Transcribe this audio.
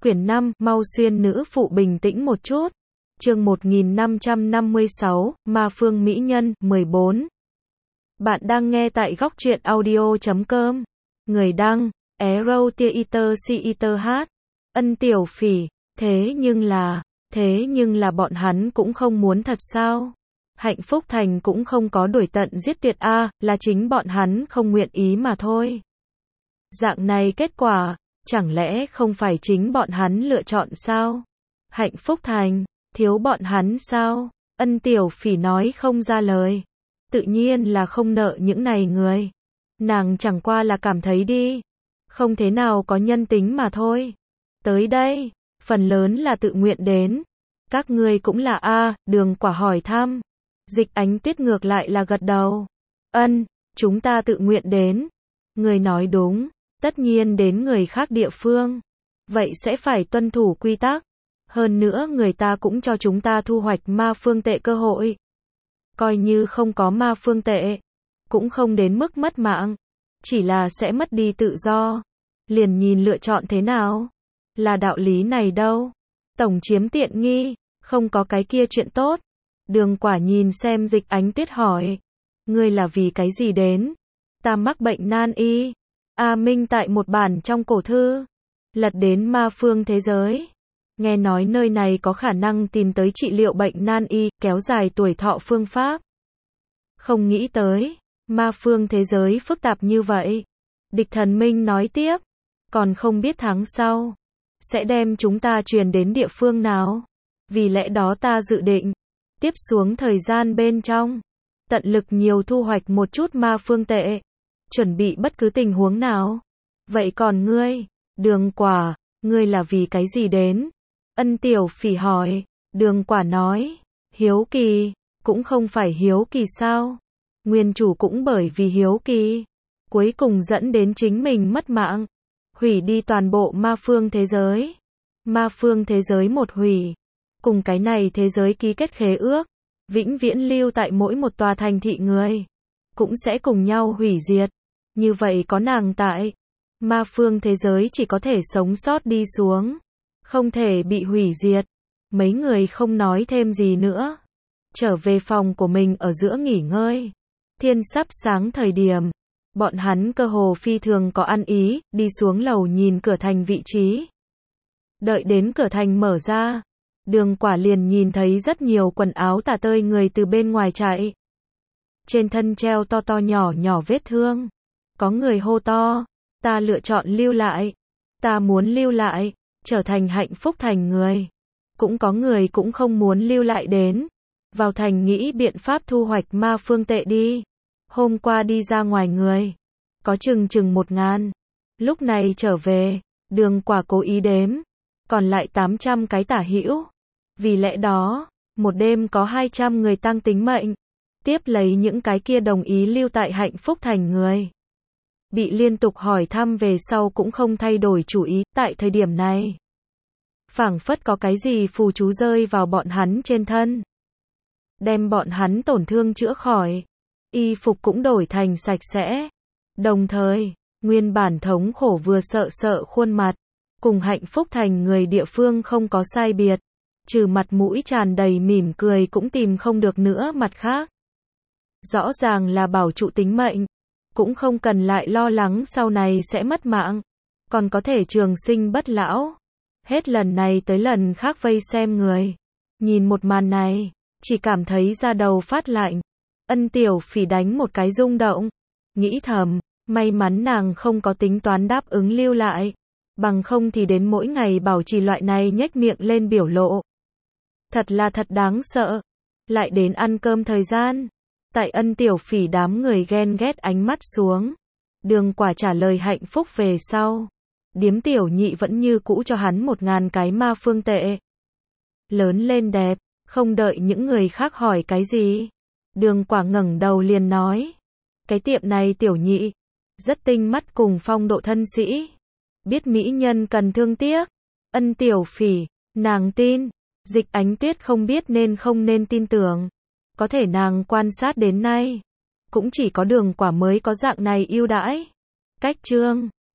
Quyển 5, mau xuyên nữ phụ bình tĩnh một chút. Chương 1556, Ma Phương Mỹ Nhân, 14. Bạn đang nghe tại góc truyện audio.com. Người đăng, Erotiater CITH. Ân Tiểu Phỉ, thế nhưng là bọn hắn cũng không muốn thật sao? Hạnh Phúc Thành cũng không có đuổi tận giết tuyệt a, là chính bọn hắn không nguyện ý mà thôi. Dạng này kết quả, chẳng lẽ không phải chính bọn hắn lựa chọn sao? Hạnh Phúc Thành, thiếu bọn hắn sao? Ân Tiểu Phỉ nói không ra lời. Tự nhiên là không nợ những này người. Nàng chẳng qua là cảm thấy đi. Không thế nào có nhân tính mà thôi. Tới đây, phần lớn là tự nguyện đến. Các ngươi cũng là a, Đường Quả hỏi thăm. Dịch Ánh Tuyết ngược lại là gật đầu. Ân, chúng ta tự nguyện đến. Người nói đúng, tất nhiên đến người khác địa phương. Vậy sẽ phải tuân thủ quy tắc. Hơn nữa người ta cũng cho chúng ta thu hoạch ma phương tệ cơ hội. Coi như không có ma phương tệ, cũng không đến mức mất mạng. Chỉ là sẽ mất đi tự do. Liền nhìn lựa chọn thế nào. Là đạo lý này đâu. Tổng chiếm tiện nghi, không có cái kia chuyện tốt. Đường Quả nhìn xem Dịch Ánh Tuyết hỏi. Ngươi là vì cái gì đến? Ta mắc bệnh nan y. A Minh tại một bản trong cổ thư. Lật đến ma phương thế giới. Nghe nói nơi này có khả năng tìm tới trị liệu bệnh nan y, kéo dài tuổi thọ phương pháp. Không nghĩ tới, ma phương thế giới phức tạp như vậy. Địch Thần Minh nói tiếp. Còn không biết tháng sau sẽ đem chúng ta truyền đến địa phương nào. Vì lẽ đó ta dự định tiếp xuống thời gian bên trong, tận lực nhiều thu hoạch một chút ma phương tệ. Chuẩn bị bất cứ tình huống nào. Vậy còn ngươi, Đường Quả, ngươi là vì cái gì đến? Ân Tiểu Phỉ hỏi. Đường Quả nói, hiếu kỳ, cũng không phải hiếu kỳ sao? Nguyên chủ cũng bởi vì hiếu kỳ, cuối cùng dẫn đến chính mình mất mạng, hủy đi toàn bộ ma phương thế giới. Ma phương thế giới một hủy, cùng cái này thế giới ký kết khế ước, vĩnh viễn lưu tại mỗi một tòa thành thị người, cũng sẽ cùng nhau hủy diệt. Như vậy có nàng tại, ma phương thế giới chỉ có thể sống sót đi xuống, không thể bị hủy diệt. Mấy người không nói thêm gì nữa, trở về phòng của mình ở giữa nghỉ ngơi. Thiên sắp sáng thời điểm, bọn hắn cơ hồ phi thường có ăn ý, đi xuống lầu nhìn cửa thành vị trí. Đợi đến cửa thành mở ra, Đường Quả liền nhìn thấy rất nhiều quần áo tả tơi người từ bên ngoài chạy. Trên thân treo to to nhỏ nhỏ vết thương. Có người hô to, ta lựa chọn lưu lại. Ta muốn lưu lại, trở thành Hạnh Phúc Thành người. Cũng có người cũng không muốn lưu lại đến. Vào thành nghĩ biện pháp thu hoạch ma phương tệ đi. Hôm qua đi ra ngoài người, có chừng 1000. Lúc này trở về, Đường Quả cố ý đếm. Còn lại 800 cái tả hữu. Vì lẽ đó, một đêm có 200 người tăng tính mệnh. Tiếp lấy những cái kia đồng ý lưu tại Hạnh Phúc Thành người. Bị liên tục hỏi thăm về sau cũng không thay đổi chủ ý, tại thời điểm này. Phảng phất có cái gì phù chú rơi vào bọn hắn trên thân. Đem bọn hắn tổn thương chữa khỏi. Y phục cũng đổi thành sạch sẽ. Đồng thời, nguyên bản thống khổ vừa sợ khuôn mặt. Cùng Hạnh Phúc Thành người địa phương không có sai biệt. Trừ mặt mũi tràn đầy mỉm cười cũng tìm không được nữa mặt khác. Rõ ràng là bảo trụ tính mệnh. Cũng không cần lại lo lắng sau này sẽ mất mạng. Còn có thể trường sinh bất lão. Hết lần này tới lần khác vây xem người. Nhìn một màn này, chỉ cảm thấy da đầu phát lạnh. Ân Tiểu Phỉ đánh một cái rung động. Nghĩ thầm, may mắn nàng không có tính toán đáp ứng lưu lại. Bằng không thì đến mỗi ngày bảo trì loại này nhếch miệng lên biểu lộ. Thật là thật đáng sợ. Lại đến ăn cơm thời gian. Tại Ân Tiểu Phỉ đám người ghen ghét ánh mắt xuống. Đường Quả trả lời hạnh phúc về sau. Điếm tiểu nhị vẫn như cũ cho hắn 1000 cái ma phương tệ. Lớn lên đẹp, không đợi những người khác hỏi cái gì. Đường Quả ngẩng đầu liền nói. Cái tiệm này tiểu nhị, rất tinh mắt cùng phong độ thân sĩ. Biết mỹ nhân cần thương tiếc. Ân Tiểu Phỉ, nàng tin. Dịch Ánh Tuyết không biết nên không nên tin tưởng. Có thể nàng quan sát đến nay, cũng chỉ có Đường Quả mới có dạng này ưu đãi. Cách chương